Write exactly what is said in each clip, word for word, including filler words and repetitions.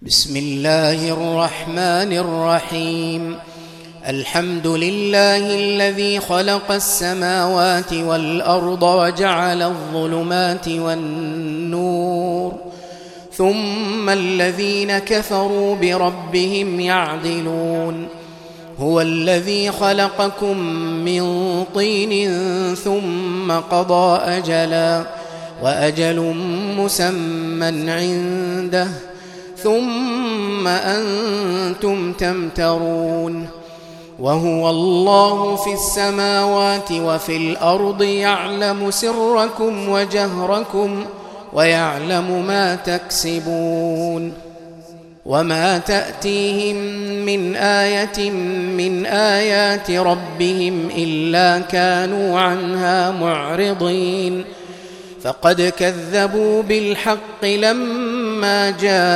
بسم الله الرحمن الرحيم. الحمد لله الذي خلق السماوات والأرض وجعل الظلمات والنور، ثم الذين كفروا بربهم يعدلون. هو الذي خلقكم من طين ثم قضى أجلا، وأجل مسمى عنده، ثم أنتم تمترون. وهو الله في السماوات وفي الأرض، يعلم سركم وجهركم ويعلم ما تكسبون. وما تأتيهم من آية من آيات ربهم إلا كانوا عنها معرضين. فقد كذبوا بالحق لما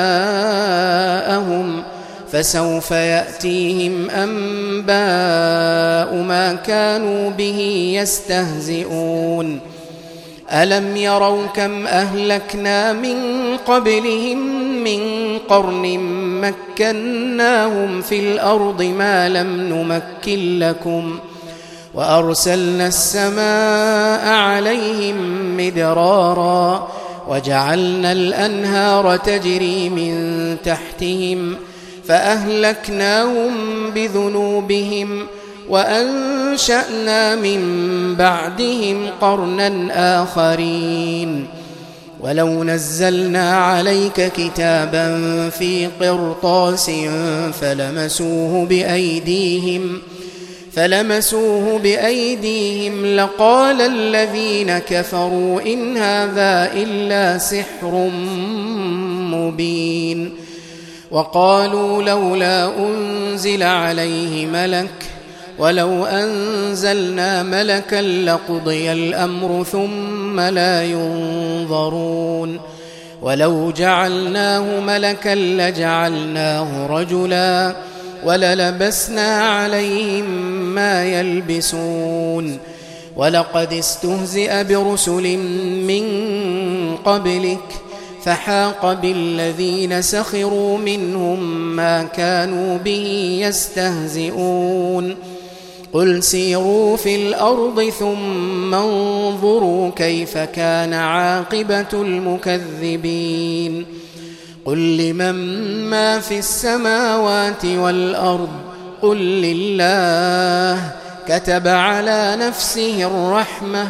جاءهم، فسوف يأتيهم أنباء ما كانوا به يستهزئون. ألم يروا كم أهلكنا من قبلهم من قرن مكناهم في الأرض ما لم نمكن لكم، وأرسلنا السماء عليهم مدرارا، وجعلنا الأنهار تجري من تحتهم، فأهلكناهم بذنوبهم، وأنشأنا من بعدهم قرنا آخرين. ولو نزلنا عليك كتابا في قرطاس فلمسوه بأيديهم فلمسوه بأيديهم لقال الذين كفروا إن هذا إلا سحر مبين. وقالوا لولا أنزل عليه ملك، ولو أنزلنا ملكا لقضي الأمر ثم لا ينظرون. ولو جعلناه ملكا لجعلناه رجلا، وللبسنا عليهم ما يلبسون. ولقد استهزئ برسل من قبلك، فحاق بالذين سخروا منهم ما كانوا به يستهزئون. قل سيروا في الأرض ثم انظروا كيف كان عاقبة المكذبين. قل لمن ما في السماوات والأرض، قل لله. كتب على نفسه الرحمة،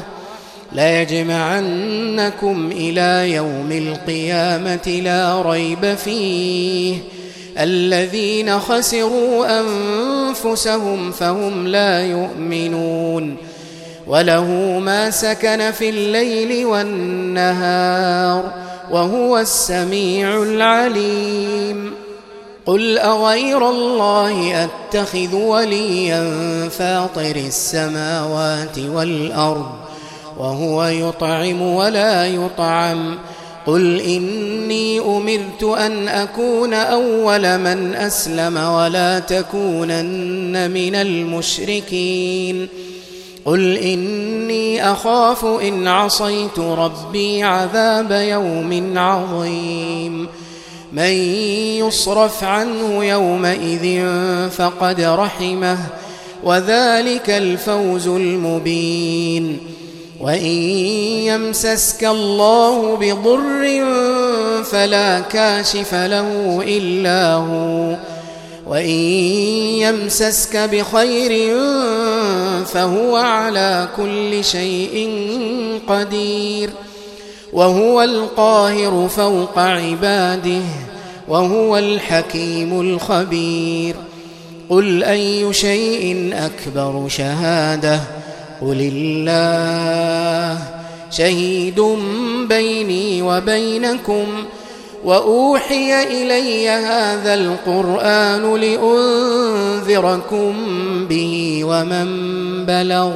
ليجمعنكم إلى يوم القيامة لا ريب فيه. الذين خسروا أنفسهم فهم لا يؤمنون. وله ما سكن في الليل والنهار، وهو السميع العليم. قل أغير الله أتخذ وليا فاطر السماوات والأرض، وهو يطعم ولا يطعم. قل إني أمرت أن أكون أول من أسلم ولا تكونن من المشركين. قل إني أخاف إن عصيت ربي عذاب يوم عظيم. من يصرف عنه يومئذ فقد رحمه، وذلك الفوز المبين. وإن يمسسك الله بضر فلا كاشف له إلا هو، وإن يمسسك بخير فهو على كل شيء قدير. وهو القاهر فوق عباده، وهو الحكيم الخبير. قل أي شيء أكبر شهادة؟ قل الله. شهيد بيني وبينكم، وأوحي إلي هذا القرآن لأنذركم به ومن بلغ.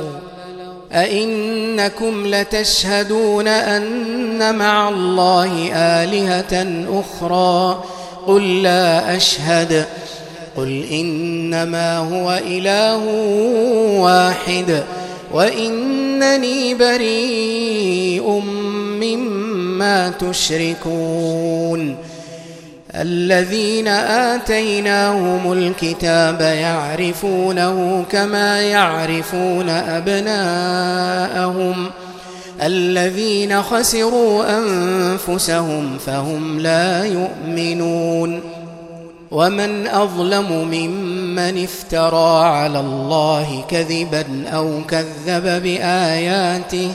أئنكم لتشهدون أن مع الله آلهة أخرى؟ قل لا أشهد. قل إنما هو إله واحد، وإنني بريء مما تشركون. الذين آتيناهم الكتاب يعرفونه كما يعرفون أبناءهم الذين خسروا أنفسهم فهم لا يؤمنون ومن أظلم ممن افترى على الله كذبا أو كذب بآياته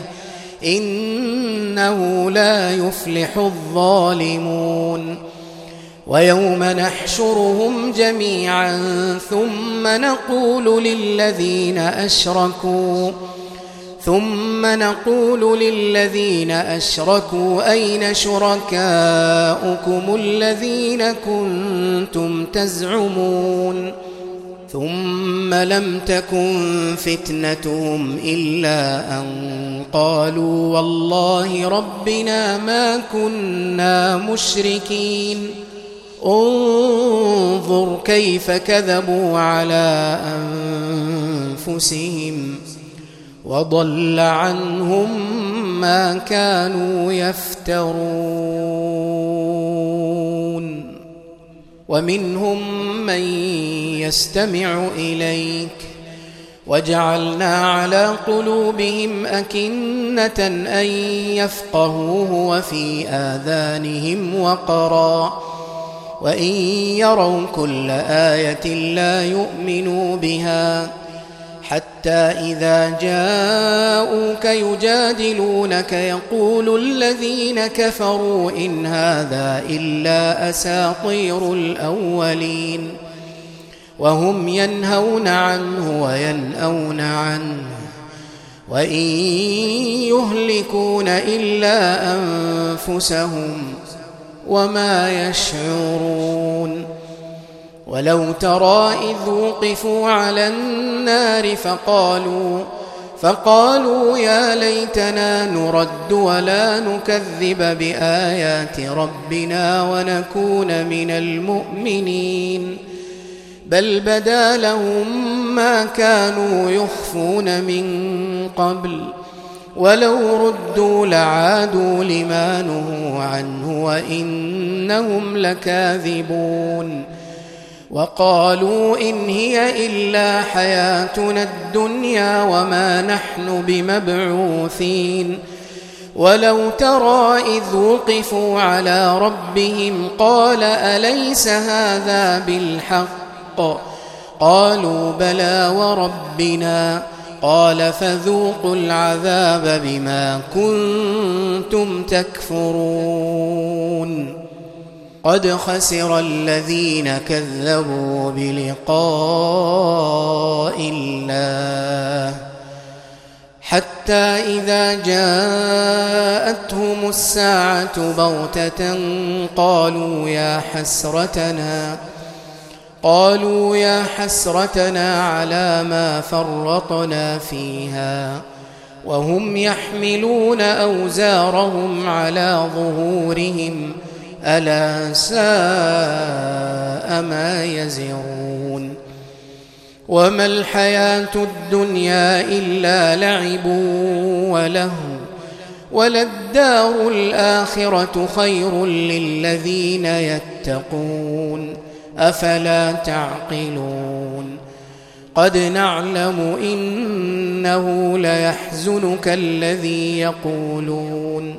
إنه لا يفلح الظالمون ويوم نحشرهم جميعا ثم نقول للذين أشركوا ثم نقول للذين أشركوا أين شركاؤكم الذين كنتم تزعمون ثم لم تكن فتنتهم إلا أن قالوا والله ربنا ما كنا مشركين انظر كيف كذبوا على أنفسهم وضل عنهم ما كانوا يفترون ومنهم من يستمع إليك وجعلنا على قلوبهم أكنة أن يفقهوه وفي آذانهم وقرا وإن يروا كل آية لا يؤمنوا بها حتى إذا جاءوك يجادلونك يقول الذين كفروا إن هذا إلا أساطير الأولين وهم ينهون عنه وينأون عنه وإن يهلكون إلا أنفسهم وما يشعرون ولو ترى إذ وقفوا على النار فقالوا فقالوا يا ليتنا نرد ولا نكذب بآيات ربنا ونكون من المؤمنين بل بدا لهم ما كانوا يخفون من قبل ولو ردوا لعادوا لما نهوا عنه وإنهم لكاذبون وقالوا إن هي إلا حياتنا الدنيا وما نحن بمبعوثين ولو ترى إذ وقفوا على ربهم قال أليس هذا بالحق قالوا بلى وربنا قال فذوقوا العذاب بما كنتم تكفرون قد خسر الذين كذبوا بلقاء الله حتى إذا جاءتهم الساعة بغتة قالوا يا حسرتنا قالوا يا حسرتنا على ما فرطنا فيها وهم يحملون أوزارهم على ظهورهم ألا ساء ما يزرون وما الحياة الدنيا إلا لعب ولهو وللدار الآخرة خير للذين يتقون أفلا تعقلون قد نعلم إنه ليحزنك الذي يقولون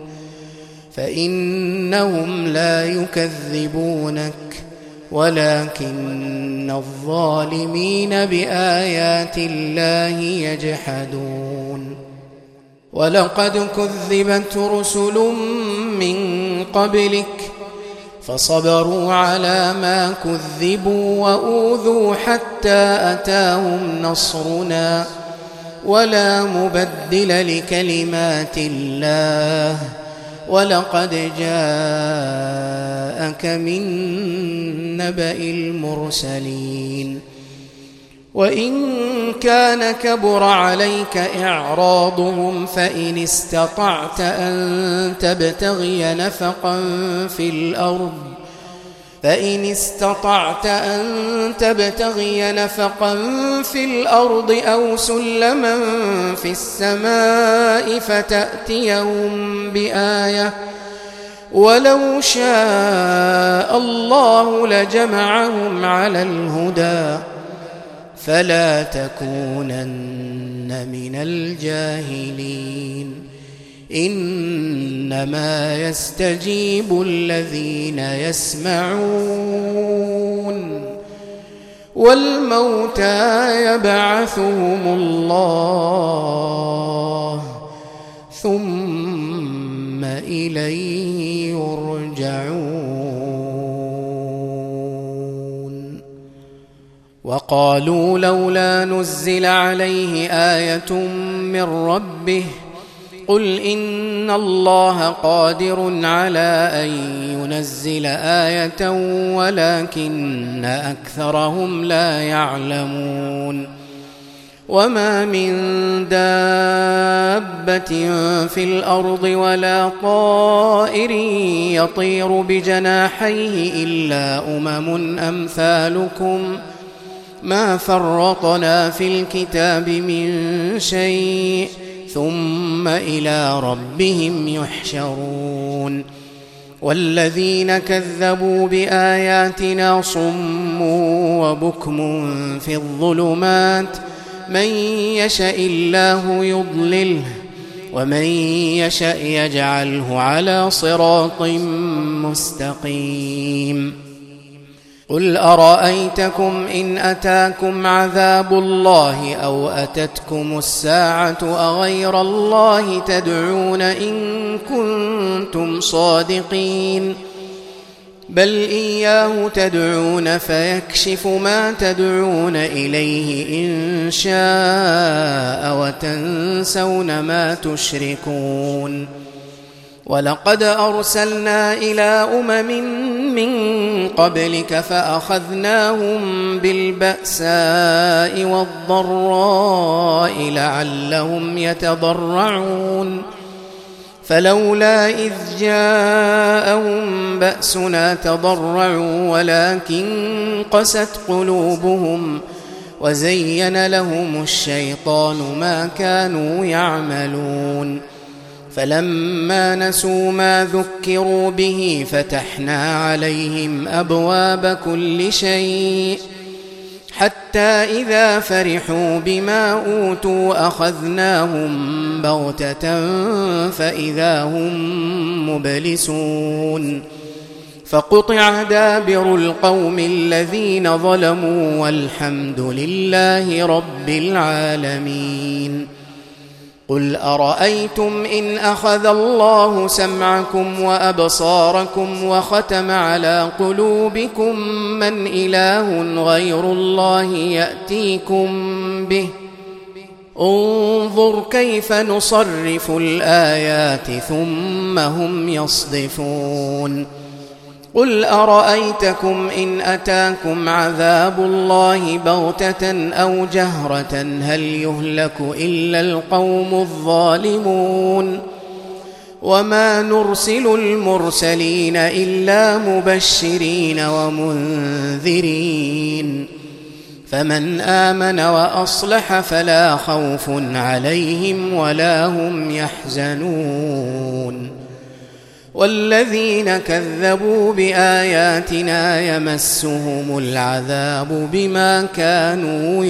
فإنهم لا يكذبونك ولكن الظالمين بآيات الله يجحدون ولقد كذبت رسل من قبلك فصبروا على ما كذبوا وأوذوا حتى أتاهم نصرنا ولا مبدل لكلمات الله ولقد جاءك من نبأ المرسلين وإن كان كبر عليك إعراضهم فإن استطعت أن تبتغي نفقا في الأرض فإن استطعت أن تبتغي نفقا في الأرض أو سلما في السماء فتأتيهم بآية ولو شاء الله لجمعهم على الهدى فلا تكونن من الجاهلين إنما يستجيب الذين يسمعون والموتى يبعثهم الله ثم إليه يرجعون وقالوا لولا نزل عليه آية من ربه قل إن الله قادر على أن ينزل آية ولكن أكثرهم لا يعلمون وما من دابة في الأرض ولا طائر يطير بجناحيه إلا أمم أمثالكم ما فرطنا في الكتاب من شيء ثم إلى ربهم يحشرون والذين كذبوا بآياتنا صم وبكم في الظلمات من يشاء الله يضلله ومن يشاء يجعله على صراط مستقيم قل أرأيتكم إن أتاكم عذاب الله أو أتتكم الساعة أغير الله تدعون إن كنتم صادقين بل إياه تدعون فيكشف ما تدعون إليه إن شاء وتنسون ما تشركون ولقد أرسلنا إلى أمم من قبلك فأخذناهم بالبأساء والضراء لعلهم يتضرعون فلولا إذ جاءهم بأسنا تضرعوا ولكن قست قلوبهم وزين لهم الشيطان ما كانوا يعملون فلما نسوا ما ذكروا به فتحنا عليهم أبواب كل شيء حتى إذا فرحوا بما أوتوا أخذناهم بغتة فإذا هم مبلسون فقطع دابر القوم الذين ظلموا والحمد لله رب العالمين قل أرأيتم إن أخذ الله سمعكم وأبصاركم وختم على قلوبكم من إله غير الله يأتيكم به انظر كيف نصرف الآيات ثم هم يصدفون قل أرأيتكم إن أتاكم عذاب الله بغتة أو جهرة هل يهلك إلا القوم الظالمون وما نرسل المرسلين إلا مبشرين ومنذرين فمن آمن وأصلح فلا خوف عليهم ولا هم يحزنون والذين كذبوا بآياتنا يمسهم العذاب بما كانوا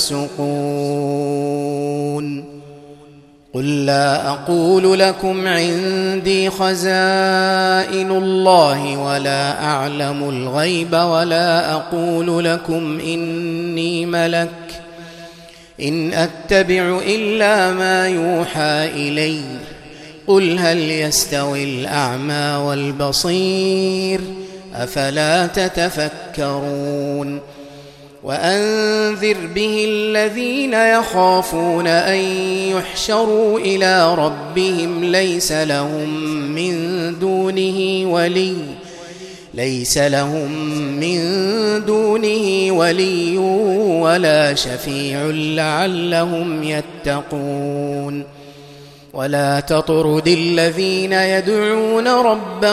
يفسقون قل لا أقول لكم عندي خزائن الله ولا أعلم الغيب ولا أقول لكم إني ملك إن أتبع إلا ما يوحى إلي قل هل يستوي الأعمى والبصير أفلا تتفكرون وأنذر به الذين يخافون أن يحشروا إلى ربهم ليس لهم من دونه ولي ليس لهم من دونه ولي ولا شفيع لعلهم يتقون ولا تطرد الذين يدعون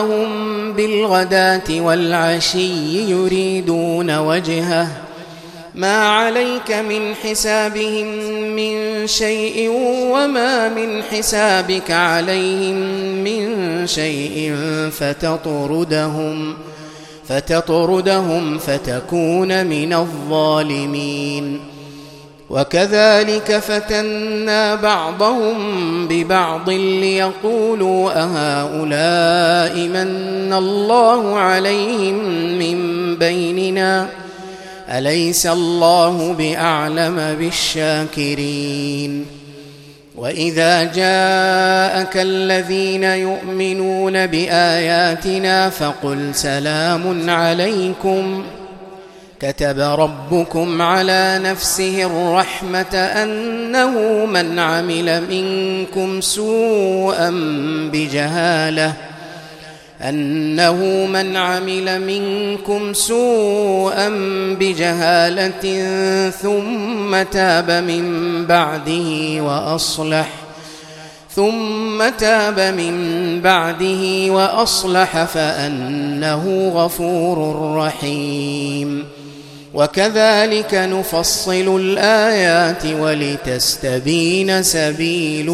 ربهم بالغداة والعشي يريدون وجهه ما عليك من حسابهم من شيء وما من حسابك عليهم من شيء فتطردهم فتطردهم فتكون من الظالمين. وكذلك فتنا بعضهم ببعض ليقولوا أهؤلاء من الله عليهم من بيننا أليس الله بأعلم بالشاكرين. وإذا جاءك الذين يؤمنون بآياتنا فقل سلام عليكم كتب ربكم على نفسه الرحمة أنه من عمل منكم سوءا بجهالة أنه من عمل منكم سوءا بجهالة ثم تاب من بعده وأصلح ثم تاب من بعده وأصلح فأنه غفور رحيم. وكذلك نفصل الآيات ولتستبين سبيل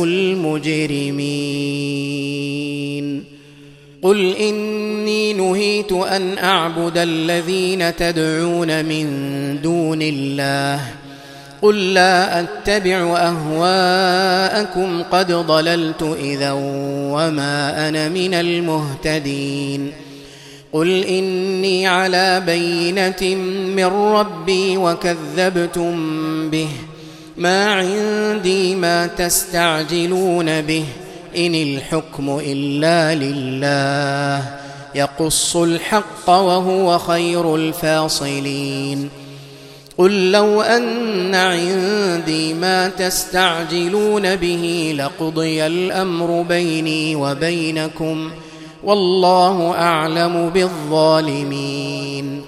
المجرمين. قل إني نهيت أن أعبد الذين تدعون من دون الله قل لا أتبع أهواءكم قد ضللت إذا وما أنا من المهتدين. قل إني على بينة من ربي وكذبتم به ما عندي ما تستعجلون به إن الحكم إلا لله يقص الحق وهو خير الفاصلين. قل لو أن عندي ما تستعجلون به لقضي الأمر بيني وبينكم والله أعلم بالظالمين.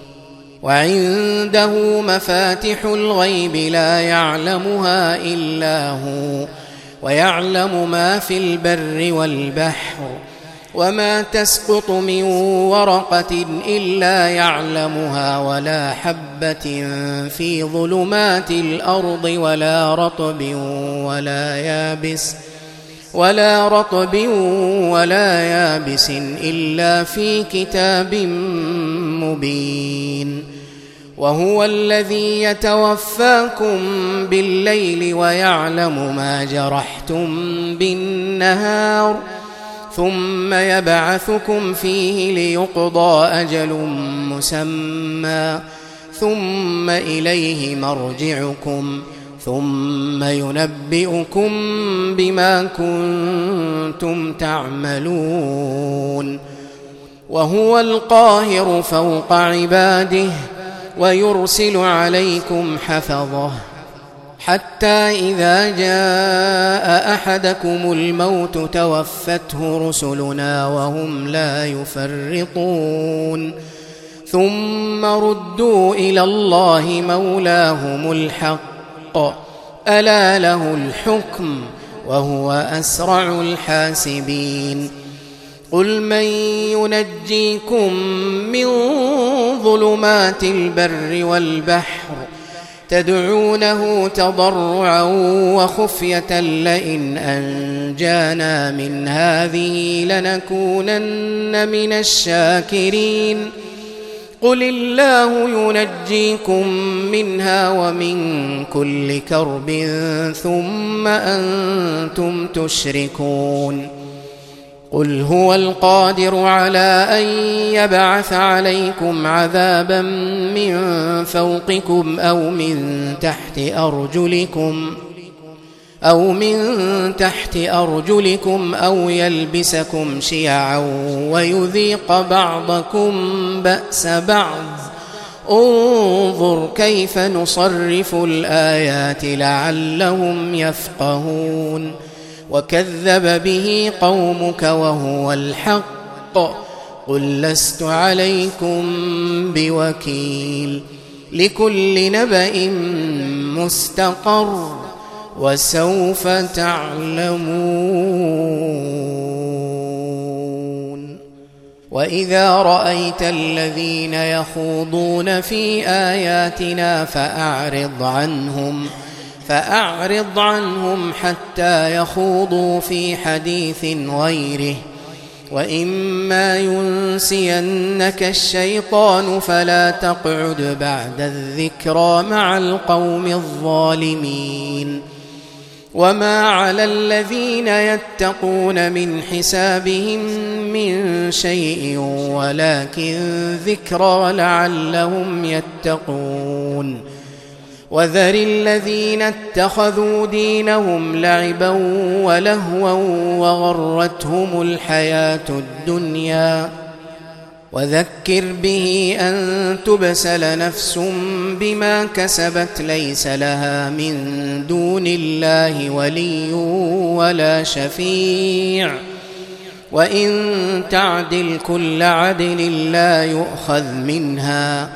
وعنده مفاتح الغيب لا يعلمها إلا هو ويعلم ما في البر والبحر وما تسقط من ورقة إلا يعلمها ولا حبة في ظلمات الأرض ولا رطب ولا يابس ولا رطب ولا يابس إلا في كتاب مبين. وهو الذي يتوفاكم بالليل ويعلم ما جرحتم بالنهار ثم يبعثكم فيه ليقضى أجل مسمى ثم إليه مرجعكم ثم ينبئكم بما كنتم تعملون. وهو القاهر فوق عباده ويرسل عليكم حفظه حتى إذا جاء أحدكم الموت توفته رسلنا وهم لا يفرطون ثم ردوا إلى الله مولاهم الحق ألا له الحكم وهو أسرع الحاسبين. قل من ينجيكم من ظلمات البر والبحر تدعونه تضرعا وخفية لئن أنجانا من هذه لنكونن من الشاكرين. قل الله ينجيكم منها ومن كل كرب ثم أنتم تشركون. قل هو القادر على أن يبعث عليكم عذابا من فوقكم أو من تحت أرجلكم أو من تحت أرجلكم أو يلبسكم شيعا ويذيق بعضكم بأس بعض انظر كيف نصرف الآيات لعلهم يفقهون. وكذب به قومك وهو الحق قل لست عليكم بوكيل لكل نبأ مستقر وسوف تعلمون. وإذا رأيت الذين يخوضون في آياتنا فأعرض عنهم فأعرض عنهم حتى يخوضوا في حديث غيره، وإما ينسينك الشيطان فلا تقعد بعد الذكرى مع القوم الظالمين. وما على الذين يتقون من حسابهم من شيء ولكن ذكرى لعلهم يتقون. وذر الذين اتخذوا دينهم لعبا ولهوا وغرتهم الحياة الدنيا، وذكر به أن تبسل نفس بما كسبت ليس لها من دون الله ولي ولا شفيع، وإن تعدل كل عدل لا يؤخذ منها.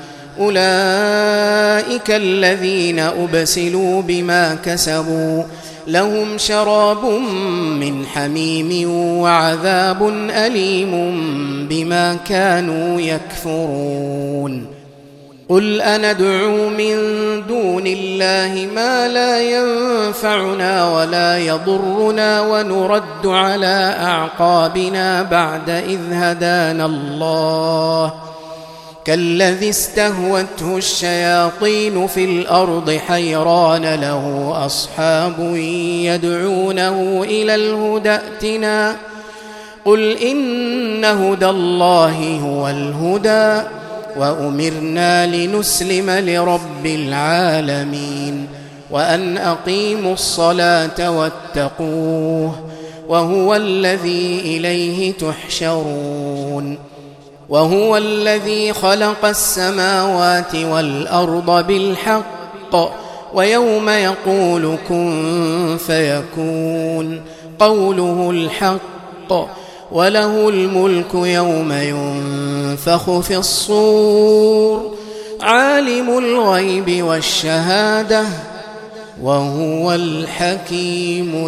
أولئك الذين أبسلوا بما كسبوا لهم شراب من حميم وعذاب أليم بما كانوا يكفرون. قل أندعو من دون الله ما لا ينفعنا ولا يضرنا ونرد على أعقابنا بعد إذ هدانا الله، كالذي استهوته الشياطين في الأرض حيران له أصحاب يدعونه إلى الهدى ائتنا، قل إن هدى الله هو الهدى وأمرنا لنسلم لرب العالمين وأن أقيموا الصلاة واتقوه وهو الذي إليه تحشرون. وهو الذي خلق السماوات والأرض بالحق، ويوم يقول كن فيكون قوله الحق، وله الملك يوم ينفخ في الصور، عالم الغيب والشهادة وهو الحكيم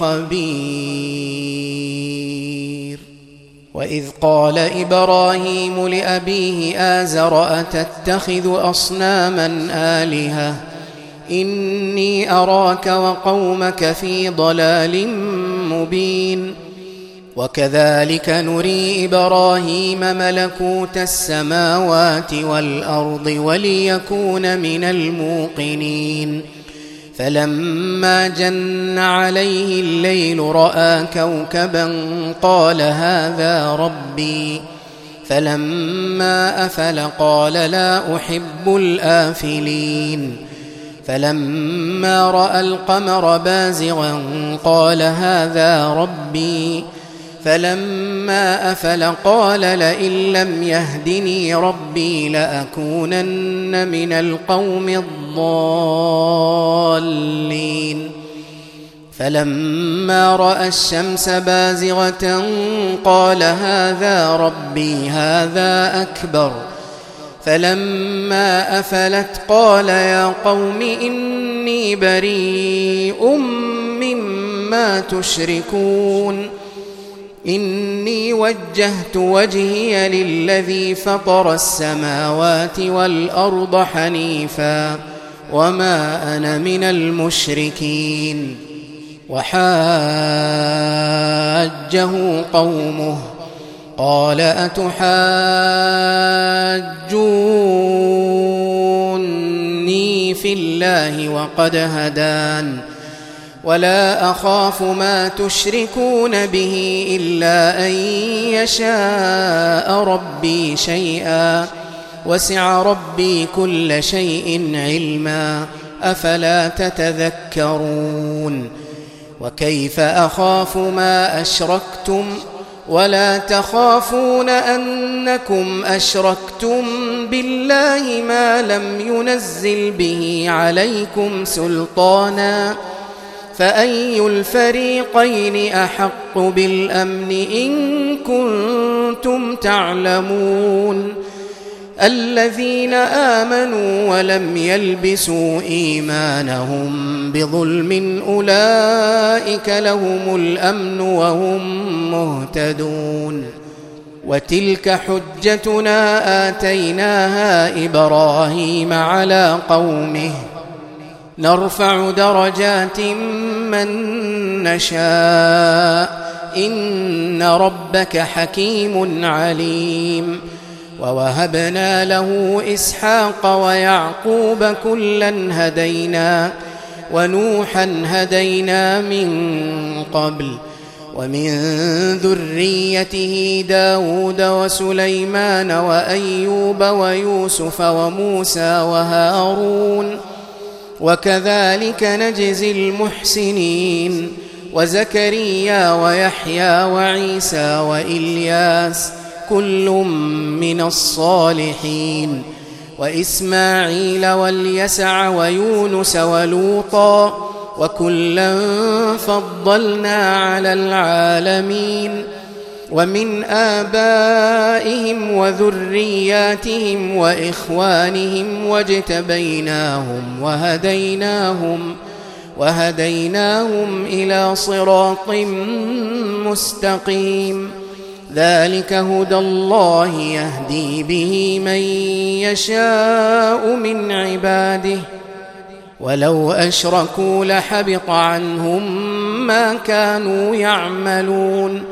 الخبير. وإذ قال إبراهيم لأبيه آزر أتتخذ أصناما آلهة إني أراك وقومك في ضلال مبين. وكذلك نري إبراهيم ملكوت السماوات والأرض وليكون من الموقنين، فلما جن عليه الليل رأى كوكبا قال هذا ربي، فلما أفل قال لا أحب الآفلين، فلما رأى القمر بازغا قال هذا ربي، فلما أفل قال لئن لم يهدني ربي لأكونن من القوم الضالين. فلما رأى الشمس بازغة قال هذا ربي هذا أكبر، فلما أفلت قال يا قوم إني بريء مما تشركون، إني وجهت وجهي للذي فطر السماوات والأرض حنيفا وما أنا من المشركين. وحاجه قومه قال أتحاجوني في الله وقد هدان ولا أخاف ما تشركون به إلا أن يشاء ربي شيئا وسع ربي كل شيء علما أفلا تتذكرون. وكيف أخاف ما أشركتم ولا تخافون أنكم أشركتم بالله ما لم ينزل به عليكم سلطانا، فأي الفريقين أحق بالأمن إن كنتم تعلمون. الذين آمنوا ولم يلبسوا إيمانهم بظلم أولئك لهم الأمن وهم مهتدون. وتلك حجتنا آتيناها إبراهيم على قومه نرفع درجات من نشاء إن ربك حكيم عليم ووهبنا له إسحاق ويعقوب كلا هدينا ونوحا هدينا من قبل ومن ذريته داود وسليمان وأيوب ويوسف وموسى وهارون وكذلك نجزي المحسنين وزكريا ويحيى وعيسى وإلياس كل من الصالحين وإسماعيل واليسع ويونس ولوطا وكلا فضلنا على العالمين ومن آبائهم وذرياتهم وإخوانهم واجتبيناهم وهديناهم وهديناهم إلى صراط مستقيم ذلك هدى الله يهدي به من يشاء من عباده ولو أشركوا لحبط عنهم ما كانوا يعملون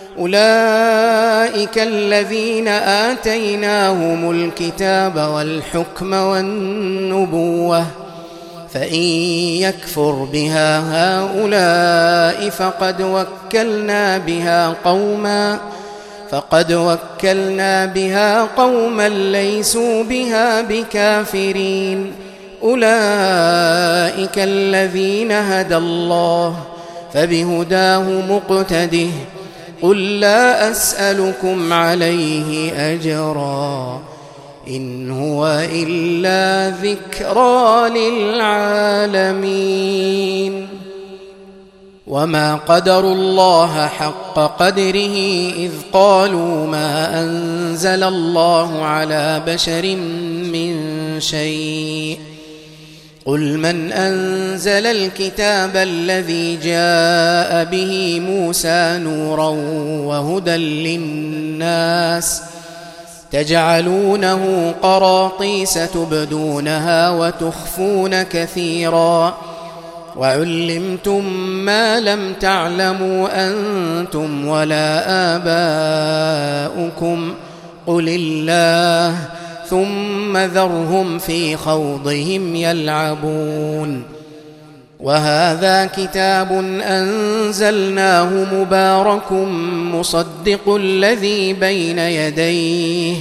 أولئك الذين آتيناهم الكتاب والحكم والنبوة فإن يكفر بها هؤلاء فقد وكلنا بها قوما فقد وكلنا بها قوما ليسوا بها بكافرين أولئك الذين هدى الله فبهداه مقتده قل لا أسألكم عليه أجرا إن هو إلا ذكرى للعالمين وما قدروا الله حق قدره إذ قالوا ما أنزل الله على بشر من شيء قل من أنزل الكتاب الذي جاء به موسى نورا وهدى للناس تجعلونه قراطيس تبدونها وتخفون كثيرا وعلمتم ما لم تعلموا أنتم ولا آباؤكم قل الله ثم ذرهم في خوضهم يلعبون وهذا كتاب أنزلناه مبارك مصدق الذي بين يديه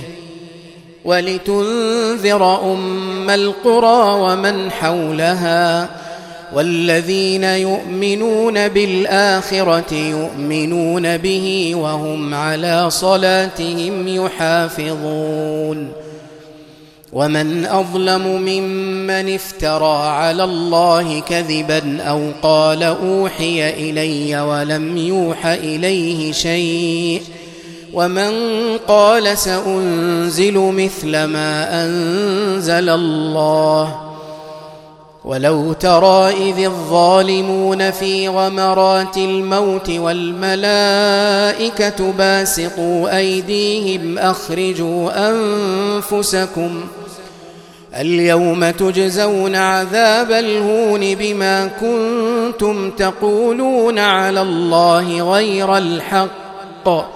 ولتنذر أم القرى ومن حولها والذين يؤمنون بالآخرة يؤمنون به وهم على صلاتهم يحافظون ومن أظلم ممن افترى على الله كذبا أو قال أوحي إلي ولم يوح إليه شيء ومن قال سأنزل مثل ما أنزل الله ولو ترى إذ الظالمون في غمرات الموت والملائكة باسطوا أيديهم أخرجوا أنفسكم اليوم تجزون عذاب الهون بما كنتم تقولون على الله غير الحق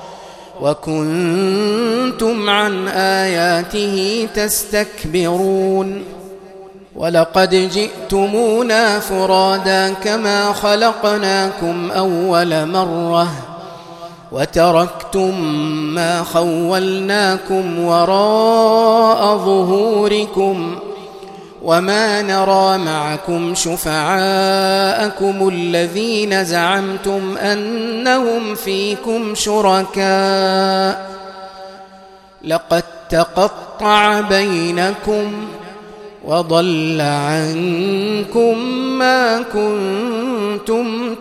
وكنتم عن آياته تستكبرون ولقد جئتمونا فرادا كما خلقناكم أول مرة وتركتم ما خولناكم وراء ظهوركم وما نرى معكم شفعاءكم الذين زعمتم أنهم فيكم شركاء لقد تقطع بينكم وضل عنكم ما كنتم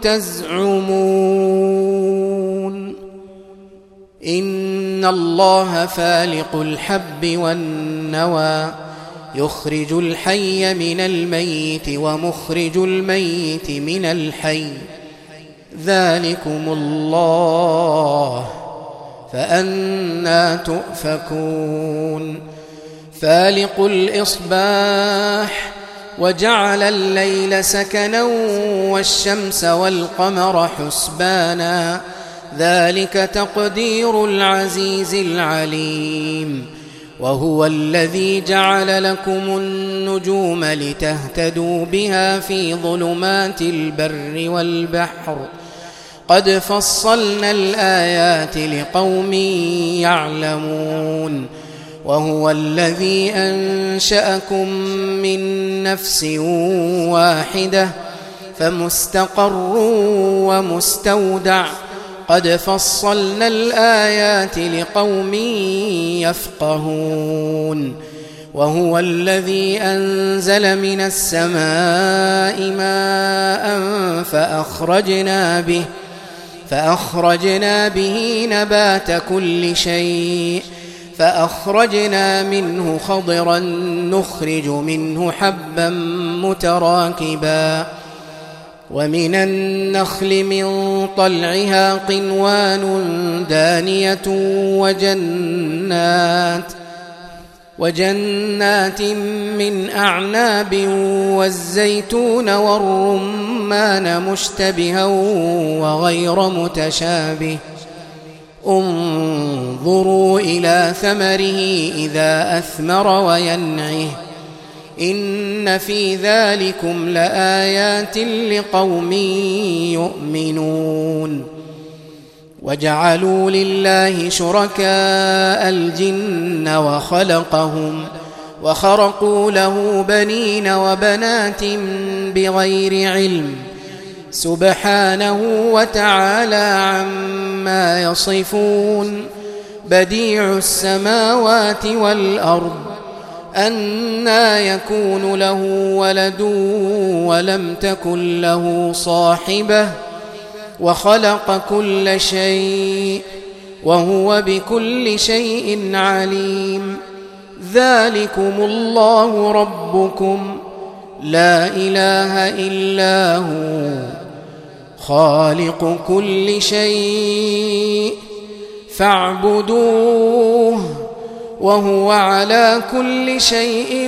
تزعمون إن الله فالق الحب والنوى يخرج الحي من الميت ومخرج الميت من الحي ذلكم الله فأنى تؤفكون فالق الإصباح وجعل الليل سكنا والشمس والقمر حسبانا ذلك تقدير العزيز العليم وهو الذي جعل لكم النجوم لتهتدوا بها في ظلمات البر والبحر قد فصلنا الآيات لقوم يعلمون وهو الذي أنشأكم من نفس واحدة فمستقر ومستودع قد فصلنا الآيات لقوم يفقهون وهو الذي أنزل من السماء ماء فأخرجنا به فأخرجنا به نبات كل شيء فأخرجنا منه خضرا نخرج منه حبا متراكبا ومن النخل من طلعها قنوان دانية وجنات وجنات من أعناب والزيتون والرمان مشتبها وغير متشابه انظروا إلى ثمره إذا أثمر وينعه إن في ذلكم لآيات لقوم يؤمنون وجعلوا لله شركاء الجن وخلقهم وخرقوا له بنين وبنات بغير علم سبحانه وتعالى عما يصفون بديع السماوات والأرض أنى يكون له ولد ولم تكن له صاحبة وخلق كل شيء وهو بكل شيء عليم ذلكم الله ربكم لا إله إلا هو خالق كل شيء فاعبدوه وهو على كل شيء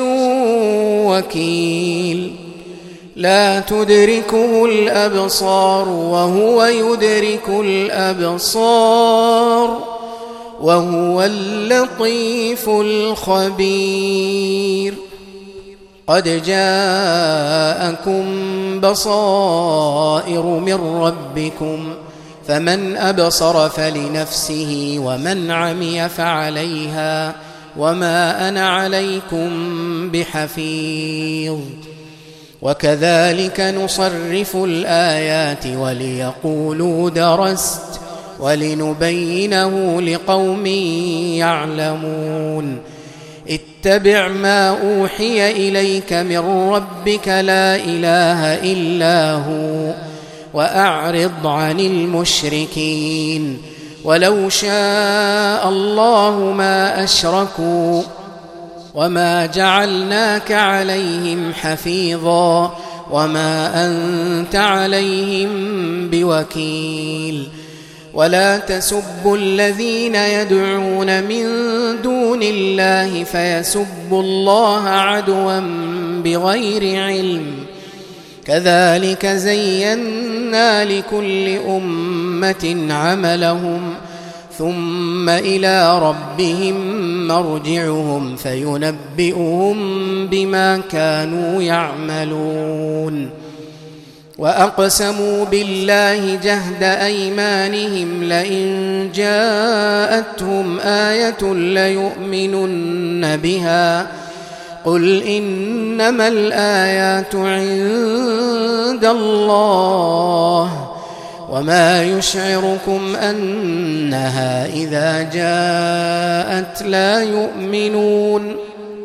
وكيل لا تدركه الأبصار وهو يدرك الأبصار وهو اللطيف الخبير قد جاءكم بصائر من ربكم فمن أبصر فلنفسه ومن عمي فعليها وما أنا عليكم بحفيظ وكذلك نصرف الآيات وليقولوا درست ولنبينه لقوم يعلمون اتبع ما أوحي إليك من ربك لا إله إلا هو وأعرض عن المشركين ولو شاء الله ما أشركوا وما جعلناك عليهم حفيظا وما أنت عليهم بوكيل ولا تسبوا الذين يدعون من دون الله فيسبوا الله عدوا بغير علم كذلك زينا لكل أمة عملهم ثم إلى ربهم مرجعهم فينبئهم بما كانوا يعملون وأقسموا بالله جهد أيمانهم لئن جاءتهم آية ليؤمنن بها قل إنما الآيات عند الله وما يشعركم أنها إذا جاءت لا يؤمنون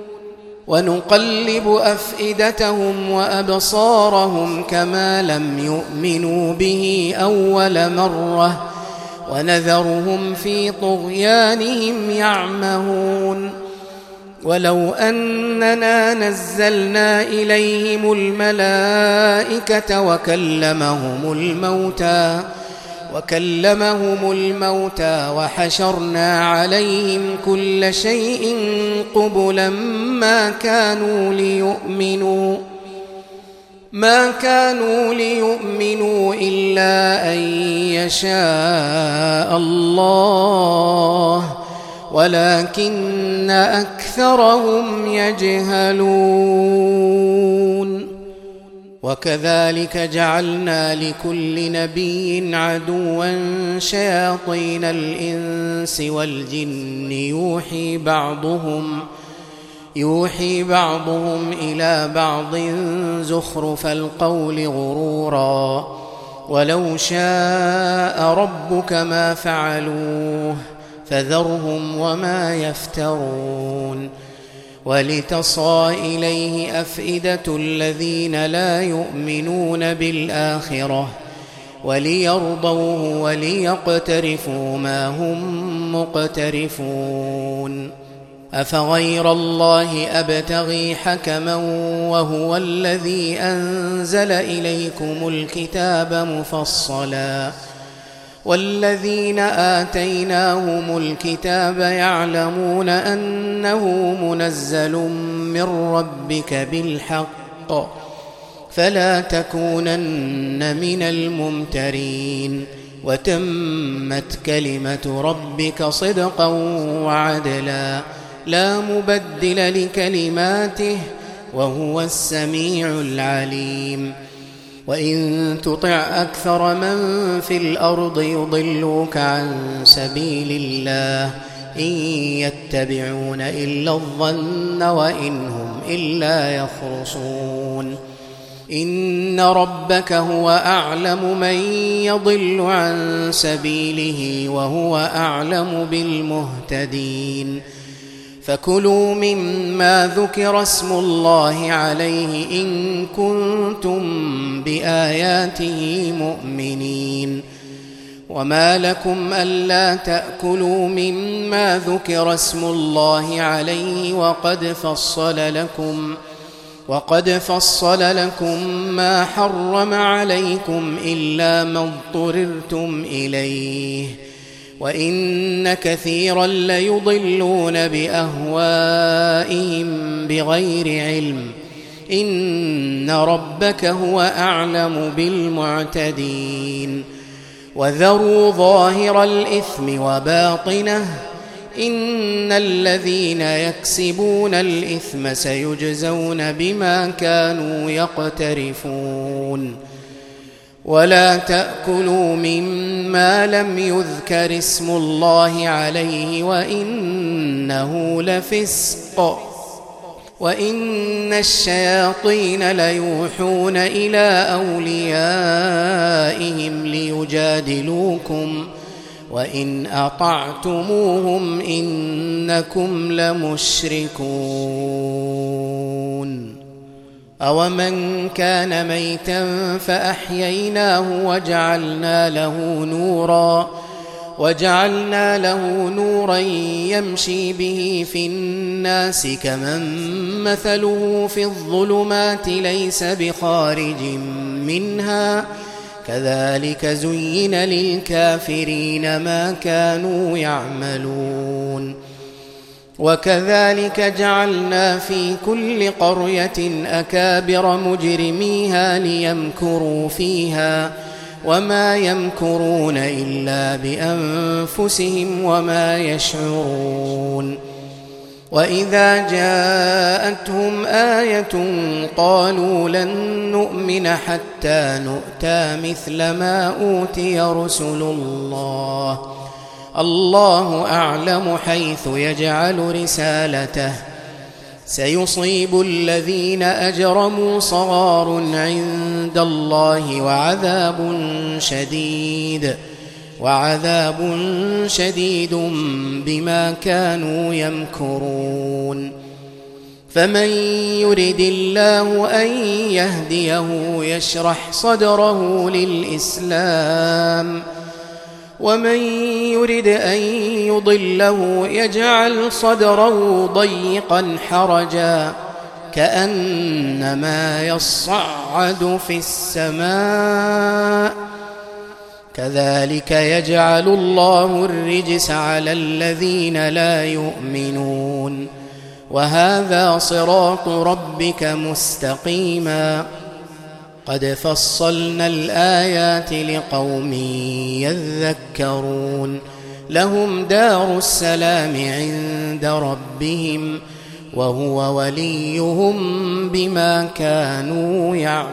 ونقلب أفئدتهم وأبصارهم كما لم يؤمنوا به أول مرة ونذرهم في طغيانهم يعمهون ولو أننا نزلنا إليهم الملائكة وكلمهم الموتى وكلمهم الموتى وحشرنا عليهم كل شيء قبلا ما كانوا ليؤمنوا ما كانوا ليؤمنوا إلا أن يشاء الله ولكن أكثرهم يجهلون. وكذلك جعلنا لكل نبي عدوا شياطين الإنس والجن يوحي بعضهم يوحي بعضهم إلى بعض زخرف القول غرورا ولو شاء ربك ما فعلوه فذرهم وما يفترون. ولتصغى إليه أفئدة الذين لا يؤمنون بالآخرة وليرضوه وليقترفوا ما هم مقترفون. أفغير الله أبتغي حكما وهو الذي أنزل إليكم الكتاب مفصلا والذين آتيناهم الكتاب يعلمون أنه منزل من ربك بالحق فلا تكونن من الممترين. وتمت كلمة ربك صدقا وعدلا لا مبدل لكلماته وهو السميع العليم. وإن تطع أكثر من في الأرض يضلوك عن سبيل الله إن يتبعون إلا الظن وإن هم إلا يخرصون. إن ربك هو أعلم من يضل عن سبيله وهو أعلم بالمهتدين. فكلوا مما ذكر اسم الله عليه إن كنتم بآياته مؤمنين. وما لكم ألا تأكلوا مما ذكر اسم الله عليه وقد فصل لكم وقد فصل لكم ما حرم عليكم إلا ما اضطررتم إليه وإن كثيرا ليضلون بأهوائهم بغير علم إن ربك هو أعلم بالمعتدين. وذروا ظاهر الإثم وباطنه إن الذين يكسبون الإثم سيجزون بما كانوا يقترفون. ولا تأكلوا مما لم يذكر اسم الله عليه وإنه لفسق وإن الشياطين ليوحون إلى أوليائهم ليجادلوكم وإن أطعتموهم إنكم لمشركون. أومن كان ميتا فأحييناه وجعلنا له نورا وجعلنا له نورا يمشي به في الناس كمن مثله في الظلمات ليس بخارج منها كذلك زين للكافرين ما كانوا يعملون. وكذلك جعلنا في كل قرية أكابر مجرميها ليمكروا فيها وما يمكرون إلا بأنفسهم وما يشعرون. وإذا جاءتهم آية قالوا لن نؤمن حتى نؤتى مثل ما أوتي رسل الله الله أعلم حيث يجعل رسالته سيصيب الذين أجرموا صغار عند الله وعذاب شديد وعذاب شديد بما كانوا يمكرون. فمن يرد الله أن يهديه يشرح صدره للإسلام ومن يرد أن يضله يجعل صدره ضيقا حرجا كأنما يصعد في السماء كذلك يجعل الله الرجس على الذين لا يؤمنون وهذا صراط ربك مستقيما قد فصلنا الآيات لقوم يذكرون لهم دار السلام عند ربهم وهو وليهم بما كانوا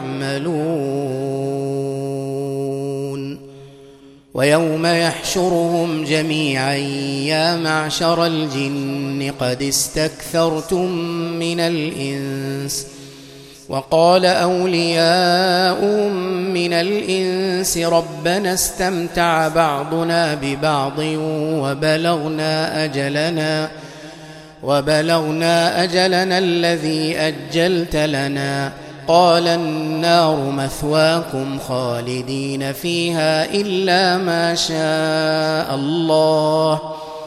يعملون ويوم يحشرهم جميعا يا معشر الجن قد استكثرتم من الإنس وقال أولياؤهم من الإنس ربنا استمتع بعضنا ببعض وبلغنا أجلنا وبلغنا أجلنا الذي أجلت لنا قال النار مثواكم خالدين فيها إلا ما شاء الله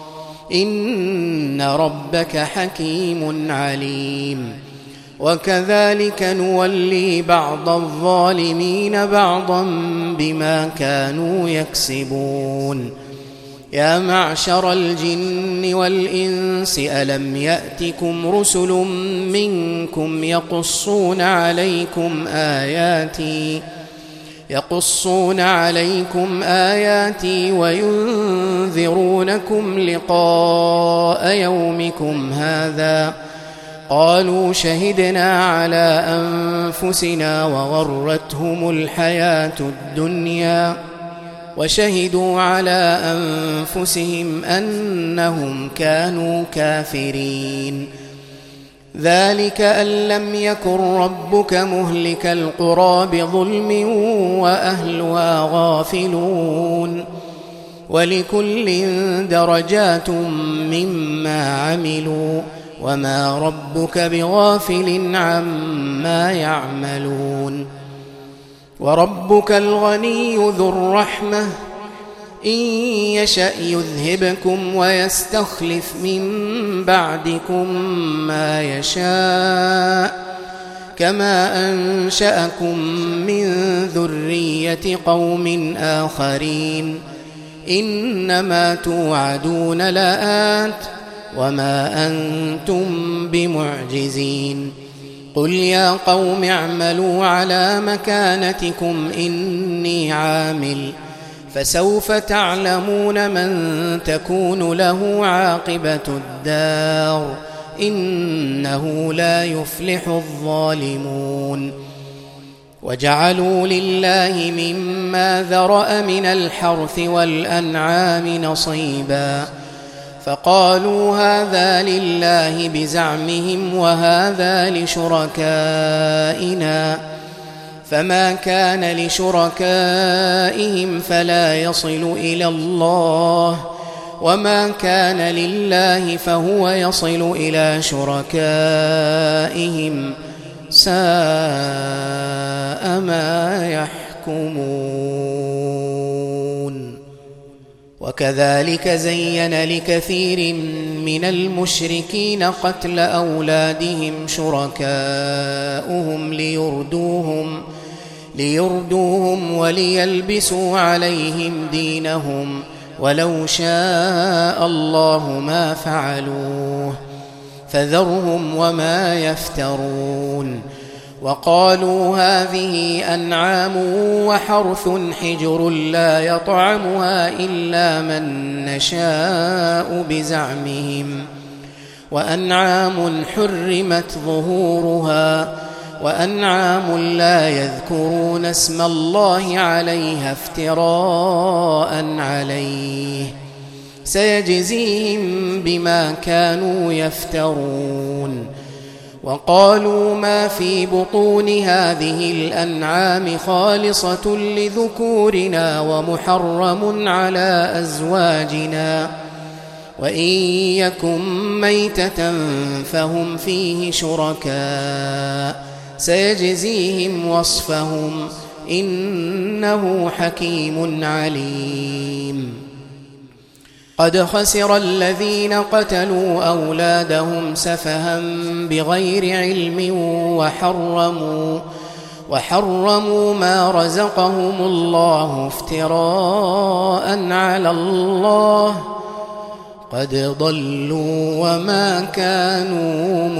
إن ربك حكيم عليم وكذلك نولي بعض الظالمين بعضا بما كانوا يكسبون يا معشر الجن والإنس ألم يأتكم رسل منكم يقصون عليكم آياتي يقصون عليكم آياتي وينذرونكم لقاء يومكم هذا قالوا شهدنا على أنفسنا وغرتهم الحياة الدنيا وشهدوا على أنفسهم أنهم كانوا كافرين ذلك أن لم يكن ربك مهلك القرى بظلم وأهلها غافلون ولكل درجات مما عملوا وما ربك بغافل عما يعملون وربك الغني ذو الرحمة إن يشأ يذهبكم ويستخلف من بعدكم ما يشاء كما أنشأكم من ذرية قوم آخرين إنما توعدون لآت وما أنتم بمعجزين قل يا قوم اعملوا على مكانتكم إني عامل فسوف تعلمون من تكون له عاقبة الدار إنه لا يفلح الظالمون وجعلوا لله مما ذرأ من الحرث والأنعام نصيبا فقالوا هذا لله بزعمهم وهذا لشركائنا فما كان لشركائهم فلا يصل إلى الله وما كان لله فهو يصل إلى شركائهم ساء ما يحكمون وكذلك زين لكثير من المشركين قتل أولادهم شركاؤهم ليردوهم ليردوهم وليلبسوا عليهم دينهم ولو شاء الله ما فعلوه فذرهم وما يفترون وقالوا هذه أنعام وحرث حجر لا يطعمها إلا من نشاء بزعمهم وأنعام حرمت ظهورها وأنعام لا يذكرون اسم الله عليها افتراء عليه سيجزيهم بما كانوا يفترون وقالوا ما في بطون هذه الأنعام خالصة لذكورنا ومحرم على أزواجنا وإن يكن ميتة فهم فيه شركاء سيجزيهم وصفهم إنه حكيم عليم قد خسر الذين قتلوا أولادهم سفها بغير علم وحرموا وحرموا ما رزقهم الله افتراء على الله قد ضلوا وما كانوا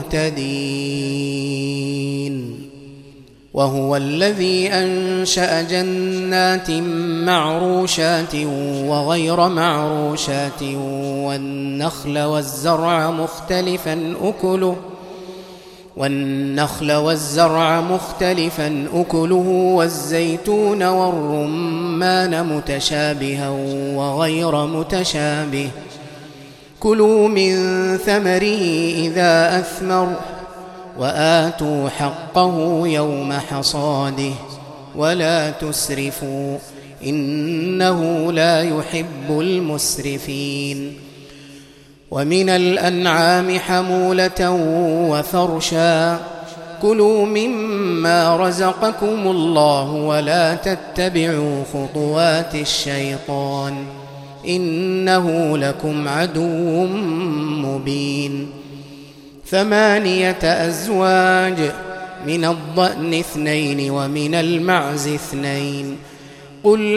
مهتدين. وهو الذي أنشأ جنات معروشات وغير معروشات والنخل والزرع مختلفا أكله والنخل والزرع مختلفا أكله والزيتون والرمان متشابها وغير متشابه كلوا من ثمره إذا أثمر وآتوا حقه يوم حصاده ولا تسرفوا إنه لا يحب المسرفين. ومن الأنعام حمولة وفرشا كلوا مما رزقكم الله ولا تتبعوا خطوات الشيطان إنه لكم عدو مبين. ثمانية أزواج من الضأن اثنين ومن المعز اثنين قل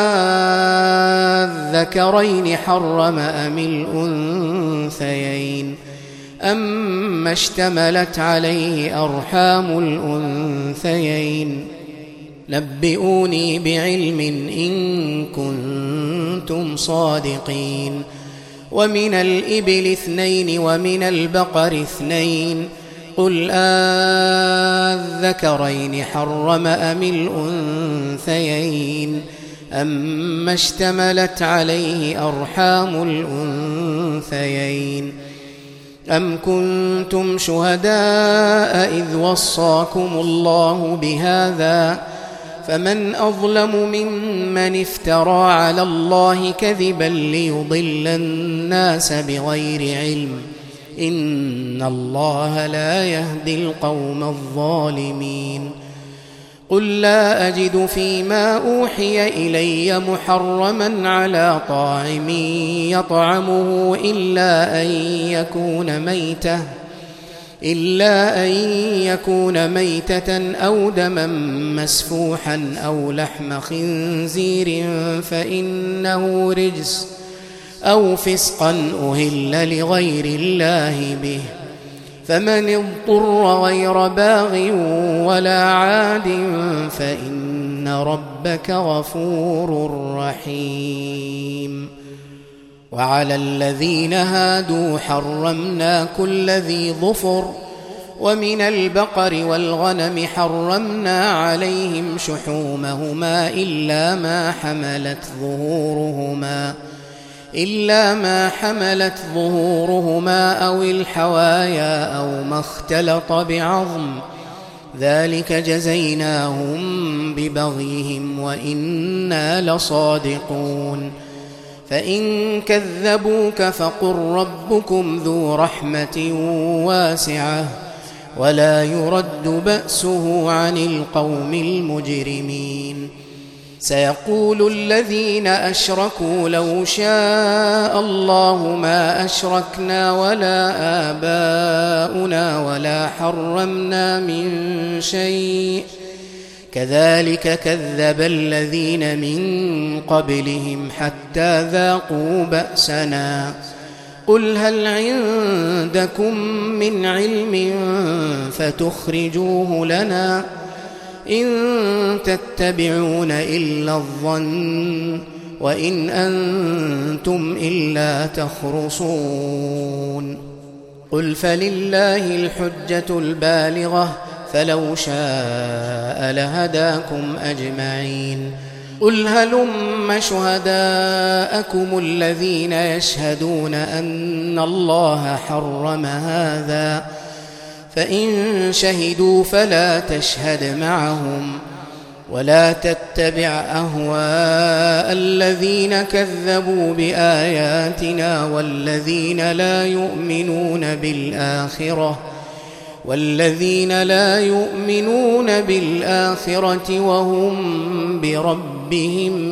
آذكرين حرم أم الأنثيين أما اشتملت عليه أرحام الأنثيين نبئوني بعلم إن كنتم صادقين. ومن الإبل اثنين ومن البقر اثنين قل آذكرين حرم أم الأنثيين أما اشتملت عليه أرحام الأنثيين أم كنتم شهداء إذ وصاكم الله بهذا فمن أظلم ممن افترى على الله كذبا ليضل الناس بغير علم إن الله لا يهدي القوم الظالمين. قل لا أجد فيما أوحي إلي محرما على طاعم يطعمه إلا أن يكون ميتة إلا أن يكون ميتة أو دما مسفوحا أو لحم خنزير فإنه رجس أو فسقا أهل لغير الله به فمن اضطر غير باغ ولا عاد فإن ربك غفور رحيم. وعلى الذين هادوا حرمنا كل ذي ظفر ومن البقر والغنم حرمنا عليهم شحومهما إلا ما حملت ظهورهما إلا ما حملت ظهورهما أو الحوايا أو ما اختلط بعظم ذلك جزيناهم ببغيهم وإنا لصادقون. فإن كذبوك فقل ربكم ذو رحمة واسعة ولا يرد بأسه عن القوم المجرمين. سيقول الذين أشركوا لو شاء الله ما أشركنا ولا آباؤنا ولا حرمنا من شيء كذلك كذب الذين من قبلهم حتى ذاقوا بأسنا. قل هل عندكم من علم فتخرجوه لنا إن تتبعون إلا الظن وإن أنتم إلا تخرصون. قل فلله الحجة البالغة فلو شاء لهداكم أجمعين. قل هلم شهداءكم الذين يشهدون أن الله حرم هذا فإن شهدوا فلا تشهد معهم ولا تتبع أهواء الذين كذبوا بآياتنا والذين لا يؤمنون بالآخرة والذين لا يؤمنون بالآخرة وهم بربهم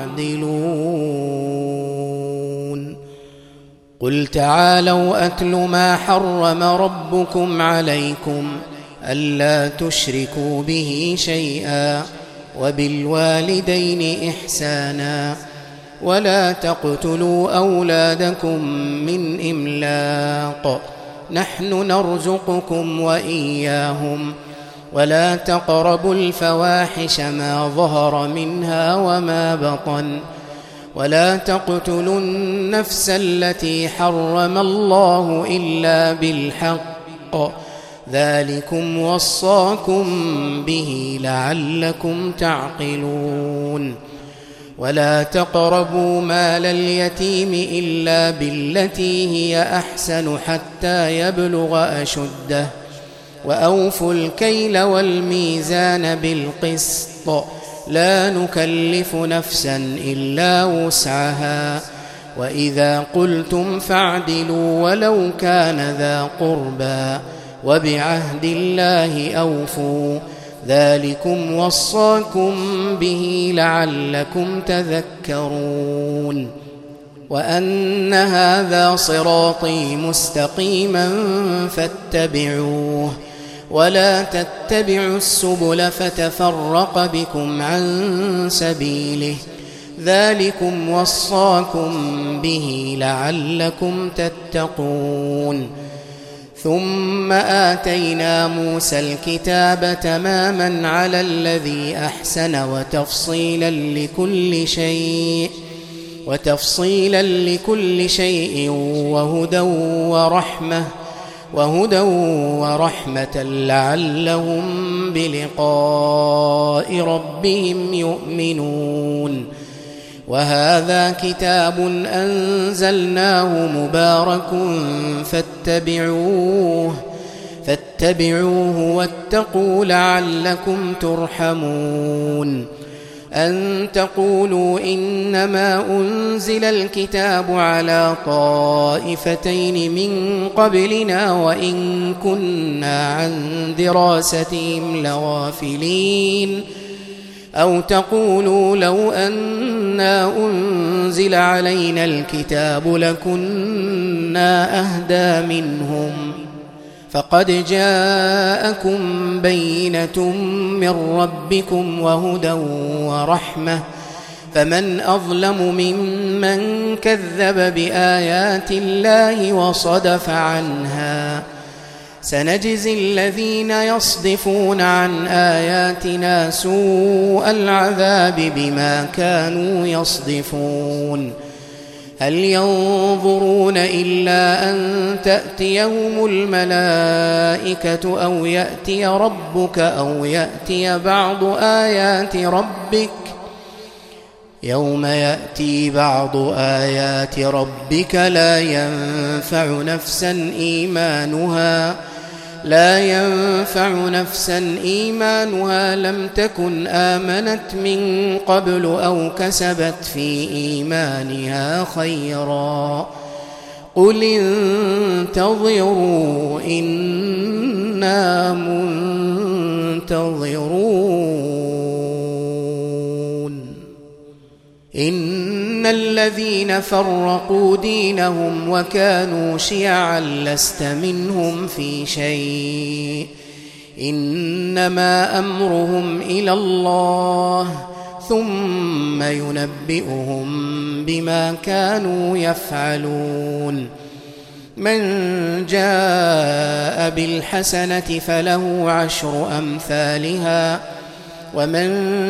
يعدلون. قل تعالوا أتل ما حرم ربكم عليكم ألا تشركوا به شيئا وبالوالدين إحسانا ولا تقتلوا أولادكم من إملاق نحن نرزقكم وإياهم ولا تقربوا الفواحش ما ظهر منها وما بطن ولا تقتلوا النفس التي حرم الله إلا بالحق ذلكم وصاكم به لعلكم تعقلون ولا تقربوا مال اليتيم إلا بالتي هي أحسن حتى يبلغ أشده وأوفوا الكيل والميزان بالقسط لا نكلف نفسا إلا وسعها وإذا قلتم فاعدلوا ولو كان ذا قربى وبعهد الله أوفوا ذلكم وصاكم به لعلكم تذكرون وأن هذا صراطي مستقيما فاتبعوه ولا تتبعوا السبل فتفرق بكم عن سبيله ذلكم وصاكم به لعلكم تتقون ثم آتينا موسى الكتاب تماما على الذي أحسن وتفصيلا لكل شيء وتفصيلا لكل شيء وهدى ورحمة وهدى ورحمة لعلهم بلقاء ربهم يؤمنون وهذا كتاب أنزلناه مبارك فاتبعوه فاتبعوه واتقوا لعلكم ترحمون أن تقولوا إنما أنزل الكتاب على طائفتين من قبلنا وإن كنا عن دراستهم لغافلين أو تقولوا لو أنا أنزل علينا الكتاب لكنا أهدى منهم فقد جاءكم بينة من ربكم وهدى ورحمة فمن أظلم ممن كذب بآيات الله وصدف عنها سنجزي الذين يصدفون عن آياتنا سوء العذاب بما كانوا يصدفون هل ينظرون إلا أن تأتيهم الملائكة أو يأتي ربك أو يأتي بعض آيات ربك يوم يأتي بعض آيات ربك لا ينفع نفسا إيمانها لا ينفع نفسا إيمانها لم تكن آمنت من قبل أو كسبت في إيمانها خيرا قل انتظروا إنا منتظرون إن الذين فرقوا دينهم وكانوا شيعا لست منهم في شيء إنما أمرهم إلى الله ثم ينبئهم بما كانوا يفعلون من جاء بالحسنة فله عشر أمثالها ومن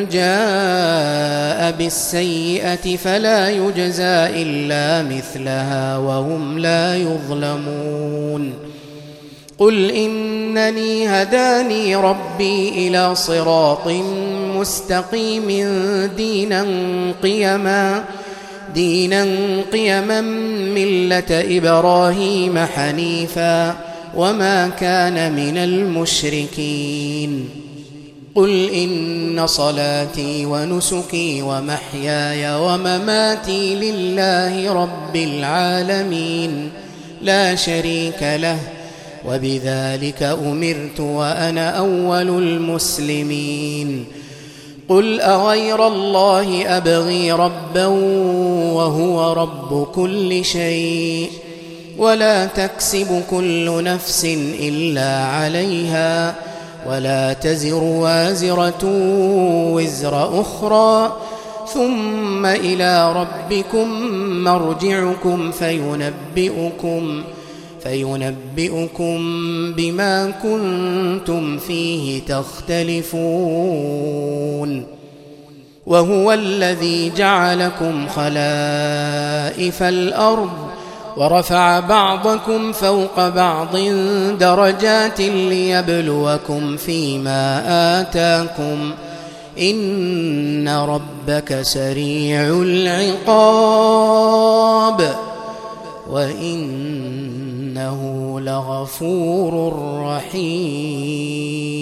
جاء بالسيئة فلا يجزى إلا مثلها وهم لا يظلمون قل إنني هداني ربي إلى صراط مستقيم دينا قيما دينا قيما ملة إبراهيم حنيفا وما كان من المشركين قل إن صلاتي ونسكي ومحياي ومماتي لله رب العالمين لا شريك له وبذلك أمرت وأنا أول المسلمين قل أغير الله أبغي ربا وهو رب كل شيء ولا تكسب كل نفس إلا عليها ولا تزر وازرة وزر أخرى ثم إلى ربكم مرجعكم فينبئكم فينبئكم بما كنتم فيه تختلفون وهو الذي جعلكم خلائف الأرض ورفع بعضكم فوق بعض درجات ليبلوكم فيما آتاكم إن ربك سريع العقاب وإنه لغفور رحيم.